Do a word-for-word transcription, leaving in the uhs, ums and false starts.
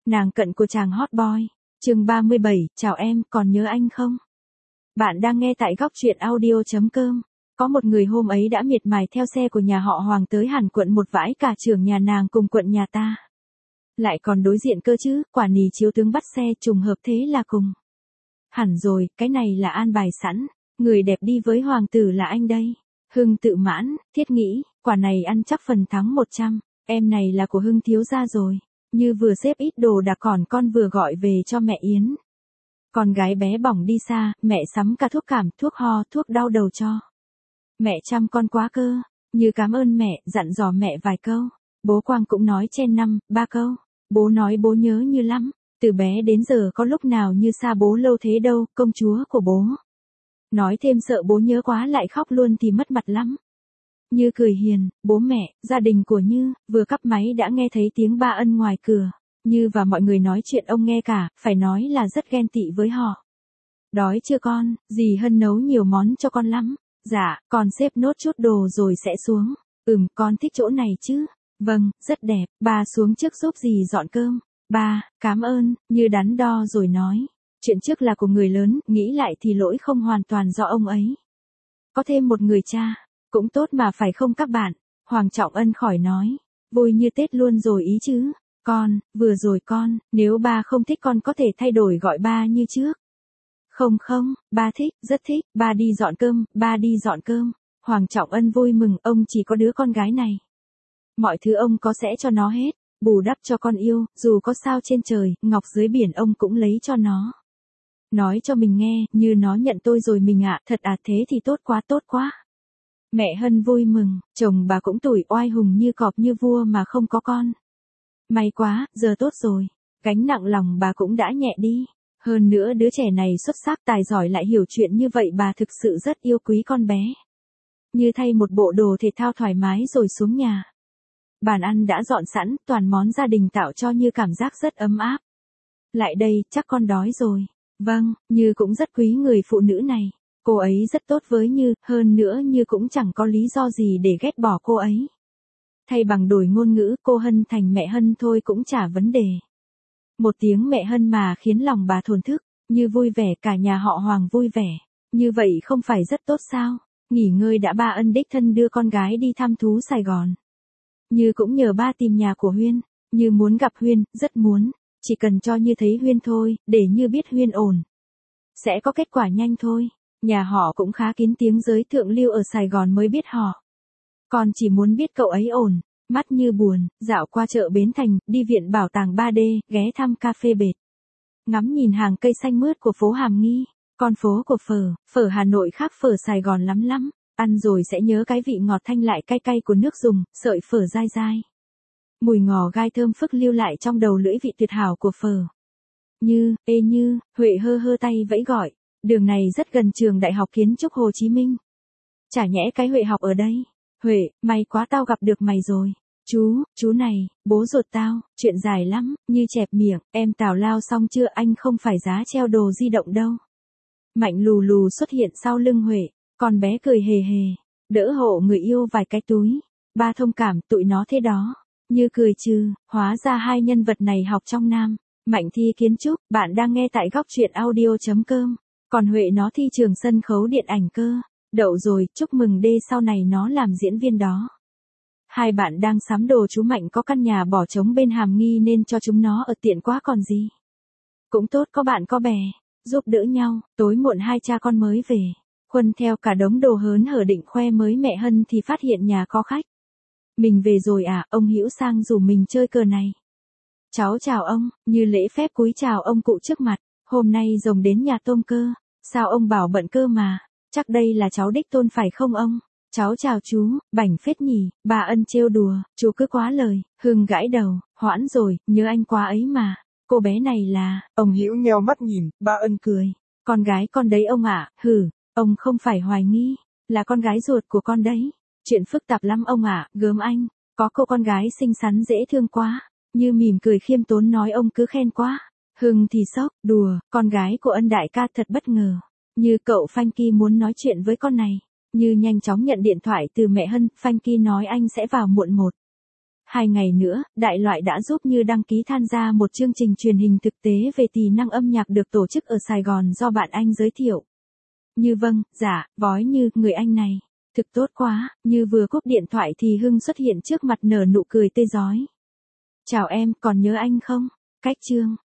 Nàng cận của chàng hot boy. Chương ba mươi bảy, chào em, còn nhớ anh không? Bạn đang nghe tại góc truyện audio chấm com. Có một người hôm ấy đã miệt mài theo xe của nhà họ Hoàng tới hẳn quận một vãi cả trưởng nhà nàng cùng quận nhà ta. Lại còn đối diện cơ chứ, quả nì chiếu tướng bắt xe trùng hợp thế là cùng. Hẳn rồi, cái này là an bài sẵn, người đẹp đi với hoàng tử là anh đây. Hưng tự mãn, thiết nghĩ, quả này ăn chắc phần thắng một trăm, em này là của Hưng thiếu gia rồi. Như vừa xếp ít đồ đạc còn con vừa gọi về cho mẹ Yến. Con gái bé bỏng đi xa, mẹ sắm cả thuốc cảm, thuốc ho, thuốc đau đầu cho. Mẹ chăm con quá cơ, Như cảm ơn mẹ, dặn dò mẹ vài câu. Bố Quang cũng nói chen năm, ba câu. Bố nói bố nhớ Như lắm, từ bé đến giờ có lúc nào Như xa bố lâu thế đâu, công chúa của bố. Nói thêm sợ bố nhớ quá lại khóc luôn thì mất mặt lắm. Như cười hiền, bố mẹ, gia đình của Như, vừa cắp máy đã nghe thấy tiếng ba ân ngoài cửa. Như và mọi người nói chuyện ông nghe cả, phải nói là rất ghen tị với họ. Đói chưa con, dì Hân nấu nhiều món cho con lắm. Dạ, con xếp nốt chút đồ rồi sẽ xuống. Ừm, con thích chỗ này chứ. Vâng, rất đẹp, ba xuống trước giúp dì dọn cơm. Ba, cảm ơn, Như đắn đo rồi nói. Chuyện trước là của người lớn, nghĩ lại thì lỗi không hoàn toàn do ông ấy. Có thêm một người cha. Cũng tốt mà phải không các bạn? Hoàng Trọng Ân khỏi nói. Vui như Tết luôn rồi ý chứ. Con, vừa rồi con, nếu ba không thích con có thể thay đổi gọi ba như trước. Không không, ba thích, rất thích, ba đi dọn cơm, ba đi dọn cơm. Hoàng Trọng Ân vui mừng, ông chỉ có đứa con gái này. Mọi thứ ông có sẽ cho nó hết, bù đắp cho con yêu, dù có sao trên trời, ngọc dưới biển ông cũng lấy cho nó. Nói cho mình nghe, Như nó nhận tôi rồi mình ạ, thật à thế thì tốt quá tốt quá. Mẹ Hân vui mừng, chồng bà cũng tủi oai hùng như cọp như vua mà không có con. May quá, giờ tốt rồi, gánh nặng lòng bà cũng đã nhẹ đi. Hơn nữa đứa trẻ này xuất sắc tài giỏi lại hiểu chuyện như vậy bà thực sự rất yêu quý con bé. Như thay một bộ đồ thể thao thoải mái rồi xuống nhà. Bàn ăn đã dọn sẵn, toàn món gia đình tạo cho Như cảm giác rất ấm áp. Lại đây, chắc con đói rồi. Vâng, Như cũng rất quý người phụ nữ này. Cô ấy rất tốt với Như, hơn nữa Như cũng chẳng có lý do gì để ghét bỏ cô ấy. Thay bằng đổi ngôn ngữ, cô Hân thành mẹ Hân thôi cũng chả vấn đề. Một tiếng mẹ Hân mà khiến lòng bà thổn thức, Như vui vẻ, cả nhà họ Hoàng vui vẻ. Như vậy không phải rất tốt sao? Nghỉ ngơi đã ba ân đích thân đưa con gái đi thăm thú Sài Gòn. Như cũng nhờ ba tìm nhà của Huyên. Như muốn gặp Huyên, rất muốn. Chỉ cần cho Như thấy Huyên thôi, để Như biết Huyên ổn. Sẽ có kết quả nhanh thôi. Nhà họ cũng khá kín tiếng giới thượng lưu ở Sài Gòn mới biết họ. Con chỉ muốn biết cậu ấy ổn. Mắt Như buồn, dạo qua chợ Bến Thành, đi viện bảo tàng ba D, ghé thăm cà phê bệt. Ngắm nhìn hàng cây xanh mướt của phố Hàm Nghi. Con phố của phở, phở Hà Nội khác phở Sài Gòn lắm lắm. Ăn rồi sẽ nhớ cái vị ngọt thanh lại cay cay của nước dùng, sợi phở dai dai. Mùi ngò gai thơm phức lưu lại trong đầu lưỡi vị tuyệt hảo của phở. Như, ê Như, Huệ hơ hơ tay vẫy gọi. Đường này rất gần trường Đại học Kiến trúc Hồ Chí Minh. Chả nhẽ cái Huệ học ở đây. Huệ, may quá tao gặp được mày rồi. Chú, chú này, bố ruột tao, chuyện dài lắm, Như chẹp miệng, em tào lao xong chưa anh không phải giá treo đồ di động đâu. Mạnh lù lù xuất hiện sau lưng Huệ, con bé cười hề hề, đỡ hộ người yêu vài cái túi. Ba thông cảm tụi nó thế đó. Như cười trừ, hóa ra hai nhân vật này học trong Nam. Mạnh thi kiến trúc, bạn đang nghe tại góc truyện audio chấm com. Còn Huệ nó thi trường sân khấu điện ảnh cơ. Đậu rồi, chúc mừng đê sau này nó làm diễn viên đó. Hai bạn đang sắm đồ chú Mạnh có căn nhà bỏ trống bên Hàm Nghi nên cho chúng nó ở tiện quá còn gì. Cũng tốt có bạn có bè, giúp đỡ nhau, tối muộn hai cha con mới về. Khuân theo cả đống đồ hớn hở định khoe mới mẹ Hân thì phát hiện nhà có khách. Mình về rồi à, ông Hữu sang rủ mình chơi cờ này. Cháu chào ông, Như lễ phép cúi chào ông cụ trước mặt. Hôm nay rồng đến nhà tôm cơ, sao ông bảo bận cơ mà, chắc đây là cháu đích tôn phải không ông? Cháu chào chú, bảnh phết nhỉ, bà Ân trêu đùa, chú cứ quá lời. Hưng gãi đầu, hoãn rồi, nhớ anh quá ấy mà. Cô bé này là, ông Hữu nheo mắt nhìn, bà Ân cười. Con gái con đấy ông ạ, hử, ông không phải hoài nghi, là con gái ruột của con đấy. Chuyện phức tạp lắm ông ạ, gớm anh, có cô con gái xinh xắn dễ thương quá. Như mỉm cười khiêm tốn nói ông cứ khen quá. Hưng thì sốc, đùa, con gái của Ân đại ca thật bất ngờ. Như cậu Frankie muốn nói chuyện với con này. Như nhanh chóng nhận điện thoại từ mẹ Hân, Frankie nói anh sẽ vào muộn một. Hai ngày nữa, Đại Loại đã giúp Như đăng ký tham gia một chương trình truyền hình thực tế về tỷ năng âm nhạc được tổ chức ở Sài Gòn do bạn anh giới thiệu. Như vâng, dạ, vói Như, người anh này. Thực tốt quá, Như vừa cúp điện thoại thì Hưng xuất hiện trước mặt nở nụ cười tươi rói. Chào em, còn nhớ anh không? Cách chương.